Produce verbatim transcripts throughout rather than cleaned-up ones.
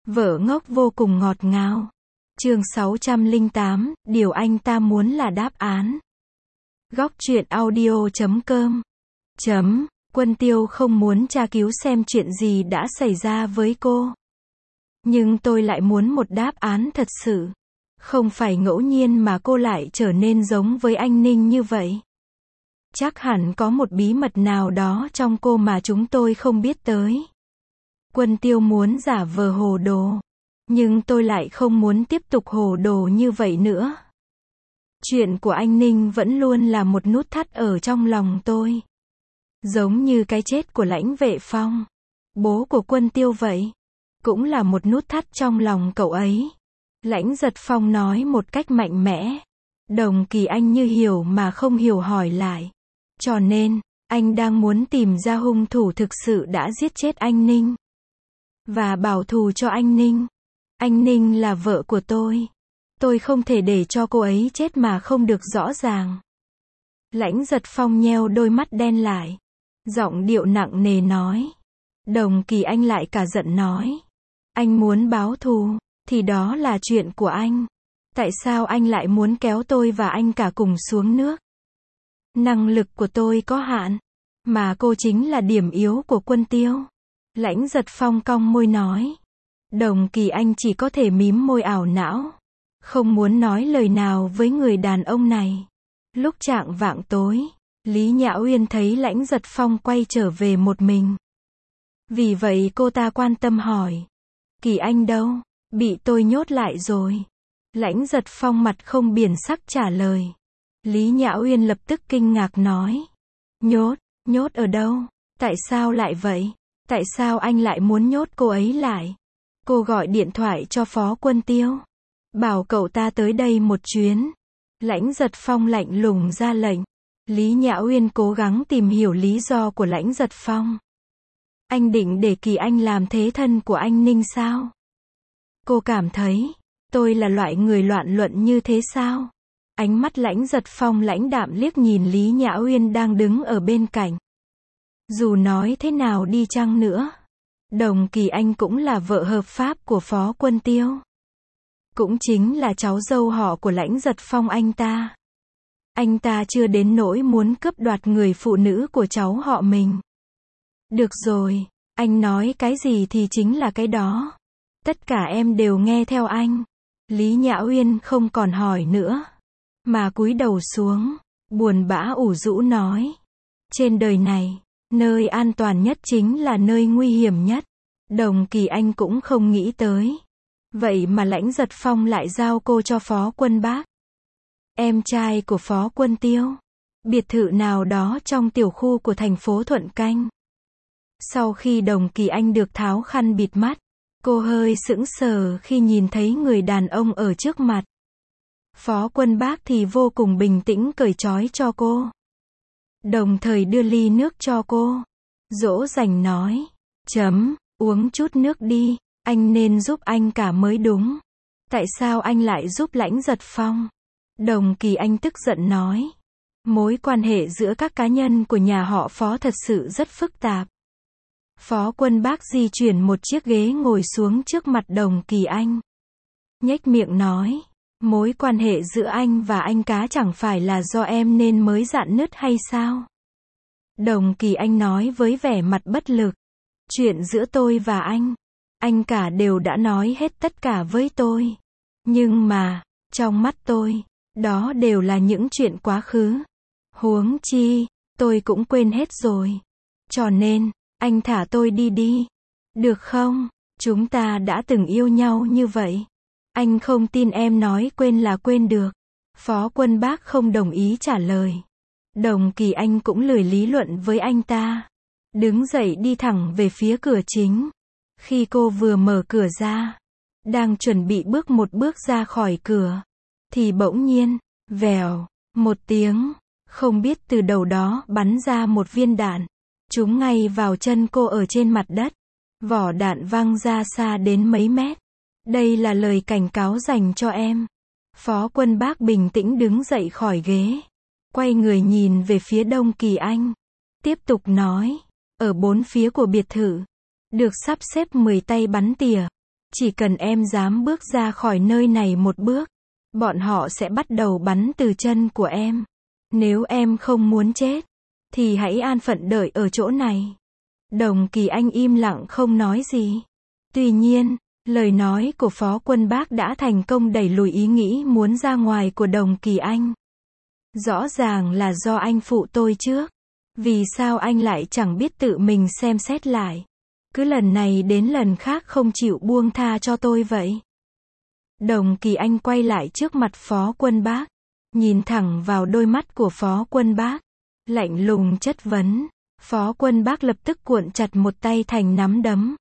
Vợ ngốc vô cùng ngọt ngào. Chương sáu trăm lẻ tám, điều anh ta muốn là đáp án. Góc truyện audio chấm com. Chấm, Quân Tiêu không muốn tra cứu xem chuyện gì đã xảy ra với cô. Nhưng tôi lại muốn một đáp án thật sự. Không phải ngẫu nhiên mà cô lại trở nên giống với anh Ninh như vậy. Chắc hẳn có một bí mật nào đó trong cô mà chúng tôi không biết tới. Quân Tiêu muốn giả vờ hồ đồ. Nhưng tôi lại không muốn tiếp tục hồ đồ như vậy nữa. Chuyện của anh Ninh vẫn luôn là một nút thắt ở trong lòng tôi. Giống như cái chết của Lãnh Vệ Phong, bố của Quân Tiêu vậy. Cũng là một nút thắt trong lòng cậu ấy. Lãnh Giật Phong nói một cách mạnh mẽ. Đồng Kỳ Anh như hiểu mà không hiểu hỏi lại. Cho nên, anh đang muốn tìm ra hung thủ thực sự đã giết chết anh Ninh. Và bảo thù cho anh Ninh. Anh Ninh là vợ của tôi. Tôi không thể để cho cô ấy chết mà không được rõ ràng. Lãnh Giật Phong nheo đôi mắt đen lại. Giọng điệu nặng nề nói. Đồng Kỳ Anh lại cả giận nói. Anh muốn báo thù, thì đó là chuyện của anh. Tại sao anh lại muốn kéo tôi và anh cả cùng xuống nước? Năng lực của tôi có hạn. Mà cô chính là điểm yếu của Quân Tiêu. Lãnh Giật Phong cong môi nói. Đồng Kỳ Anh chỉ có thể mím môi ảo não. Không muốn nói lời nào với người đàn ông này. Lúc chạng vạng tối, Lý Nhã Uyên thấy Lãnh Giật Phong quay trở về một mình. Vì vậy cô ta quan tâm hỏi. Kỳ Anh đâu? Bị tôi nhốt lại rồi. Lãnh Giật Phong mặt không biển sắc trả lời. Lý Nhã Uyên lập tức kinh ngạc nói. Nhốt? Nhốt ở đâu? Tại sao lại vậy? Tại sao anh lại muốn nhốt cô ấy lại? Cô gọi điện thoại cho Phó Quân Tiêu. Bảo cậu ta tới đây một chuyến. Lãnh Giật Phong lạnh lùng ra lệnh. Lý Nhã Uyên cố gắng tìm hiểu lý do của Lãnh Giật Phong. Anh định để Kỳ Anh làm thế thân của anh Ninh sao? Cô cảm thấy, tôi là loại người loạn luận như thế sao? Ánh mắt Lãnh Giật Phong lãnh đạm liếc nhìn Lý Nhã Uyên đang đứng ở bên cạnh. Dù nói thế nào đi chăng nữa, Đồng Kỳ Anh cũng là vợ hợp pháp của Phó Quân Tiêu. Cũng chính là cháu dâu họ của Lãnh Giật Phong anh ta. Anh ta chưa đến nỗi muốn cướp đoạt người phụ nữ của cháu họ mình. Được rồi, anh nói cái gì thì chính là cái đó. Tất cả em đều nghe theo anh. Lý Nhã Uyên không còn hỏi nữa, mà cúi đầu xuống, buồn bã ủ rũ nói. Trên đời này, nơi an toàn nhất chính là nơi nguy hiểm nhất. Đồng Kỳ Anh cũng không nghĩ tới. Vậy mà Lãnh Giật Phong lại giao cô cho Phó Quân Bác, em trai của Phó Quân Tiêu. Biệt thự nào đó trong tiểu khu của thành phố Thuận Canh. Sau khi Đồng Kỳ Anh được tháo khăn bịt mắt, cô hơi sững sờ khi nhìn thấy người đàn ông ở trước mặt. Phó Quân Bác thì vô cùng bình tĩnh cởi trói cho cô. Đồng thời đưa ly nước cho cô. Dỗ dành nói. Chấm, uống chút nước đi, anh nên giúp anh cả mới đúng. Tại sao anh lại giúp Lãnh Giật Phong? Đồng Kỳ Anh tức giận nói. Mối quan hệ giữa các cá nhân của nhà họ Phó thật sự rất phức tạp. Phó Quân Bác di chuyển một chiếc ghế ngồi xuống trước mặt Đồng Kỳ Anh. Nhếch miệng nói. Mối quan hệ giữa anh và anh cá chẳng phải là do em nên mới rạn nứt hay sao? Đồng Kỳ Anh nói với vẻ mặt bất lực. Chuyện giữa tôi và anh, anh cả đều đã nói hết tất cả với tôi. Nhưng mà, trong mắt tôi, đó đều là những chuyện quá khứ. Huống chi, tôi cũng quên hết rồi. Cho nên, anh thả tôi đi đi. Được không? Chúng ta đã từng yêu nhau như vậy. Anh không tin em nói quên là quên được. Phó Quân Bác không đồng ý trả lời. Đồng Kỳ Anh cũng lười lý luận với anh ta. Đứng dậy đi thẳng về phía cửa chính. Khi cô vừa mở cửa ra, đang chuẩn bị bước một bước ra khỏi cửa, thì bỗng nhiên, vèo, một tiếng, không biết từ đầu đó bắn ra một viên đạn. Trúng ngay vào chân cô ở trên mặt đất. Vỏ đạn văng ra xa đến mấy mét. Đây là lời cảnh cáo dành cho em. Phó Quân Bác bình tĩnh đứng dậy khỏi ghế. Quay người nhìn về phía Đồng Kỳ Anh. Tiếp tục nói. Ở bốn phía của biệt thự, được sắp xếp mười tay bắn tỉa. Chỉ cần em dám bước ra khỏi nơi này một bước, bọn họ sẽ bắt đầu bắn từ chân của em. Nếu em không muốn chết, thì hãy an phận đợi ở chỗ này. Đồng Kỳ Anh im lặng không nói gì. Tuy nhiên, lời nói của Phó Quân Bác đã thành công đẩy lùi ý nghĩ muốn ra ngoài của Đồng Kỳ Anh. Rõ ràng là do anh phụ tôi trước. Vì sao anh lại chẳng biết tự mình xem xét lại? Cứ lần này đến lần khác không chịu buông tha cho tôi vậy. Đồng Kỳ Anh quay lại trước mặt Phó Quân Bác, nhìn thẳng vào đôi mắt của Phó Quân Bác, lạnh lùng chất vấn. Phó Quân Bác lập tức cuộn chặt một tay thành nắm đấm.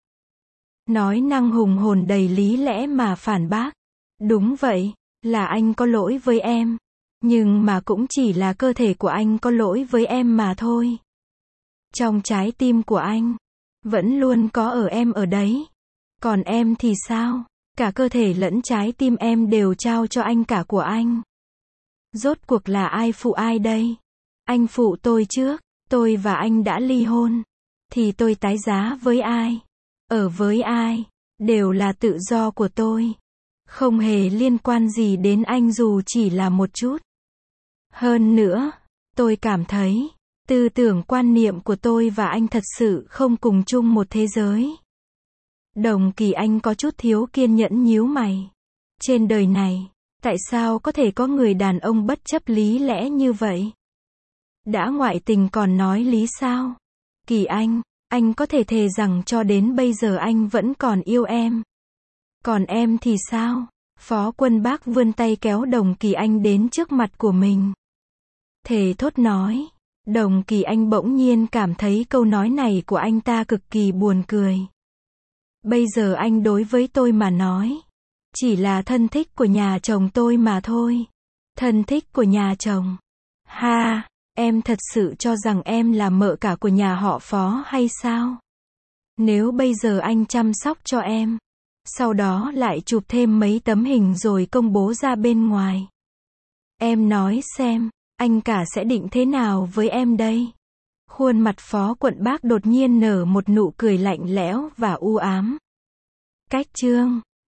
Nói năng hùng hồn đầy lý lẽ mà phản bác. Đúng vậy, là anh có lỗi với em. Nhưng mà cũng chỉ là cơ thể của anh có lỗi với em mà thôi. Trong trái tim của anh, vẫn luôn có ở em ở đấy. Còn em thì sao? Cả cơ thể lẫn trái tim em đều trao cho anh cả của anh. Rốt cuộc là ai phụ ai đây? Anh phụ tôi trước, tôi và anh đã ly hôn. Thì tôi tái giá với ai? Ở với ai? Đều là tự do của tôi. Không hề liên quan gì đến anh dù chỉ là một chút. Hơn nữa, tôi cảm thấy, tư tưởng quan niệm của tôi và anh thật sự không cùng chung một thế giới. Đồng Kỳ Anh có chút thiếu kiên nhẫn nhíu mày. Trên đời này, tại sao có thể có người đàn ông bất chấp lý lẽ như vậy? Đã ngoại tình còn nói lý sao? Kỳ Anh, anh có thể thề rằng cho đến bây giờ anh vẫn còn yêu em. Còn em thì sao? Phó Quân Bác vươn tay kéo Đồng Kỳ Anh đến trước mặt của mình. Thề thốt nói. Đồng Kỳ Anh bỗng nhiên cảm thấy câu nói này của anh ta cực kỳ buồn cười. Bây giờ anh đối với tôi mà nói, chỉ là thân thích của nhà chồng tôi mà thôi. Thân thích của nhà chồng. Ha, em thật sự cho rằng em là mợ cả của nhà họ Phó hay sao? Nếu bây giờ anh chăm sóc cho em, sau đó lại chụp thêm mấy tấm hình rồi công bố ra bên ngoài, em nói xem, anh cả sẽ định thế nào với em đây? Khuôn mặt Phó Quận Bác đột nhiên nở một nụ cười lạnh lẽo và u ám. Cách chương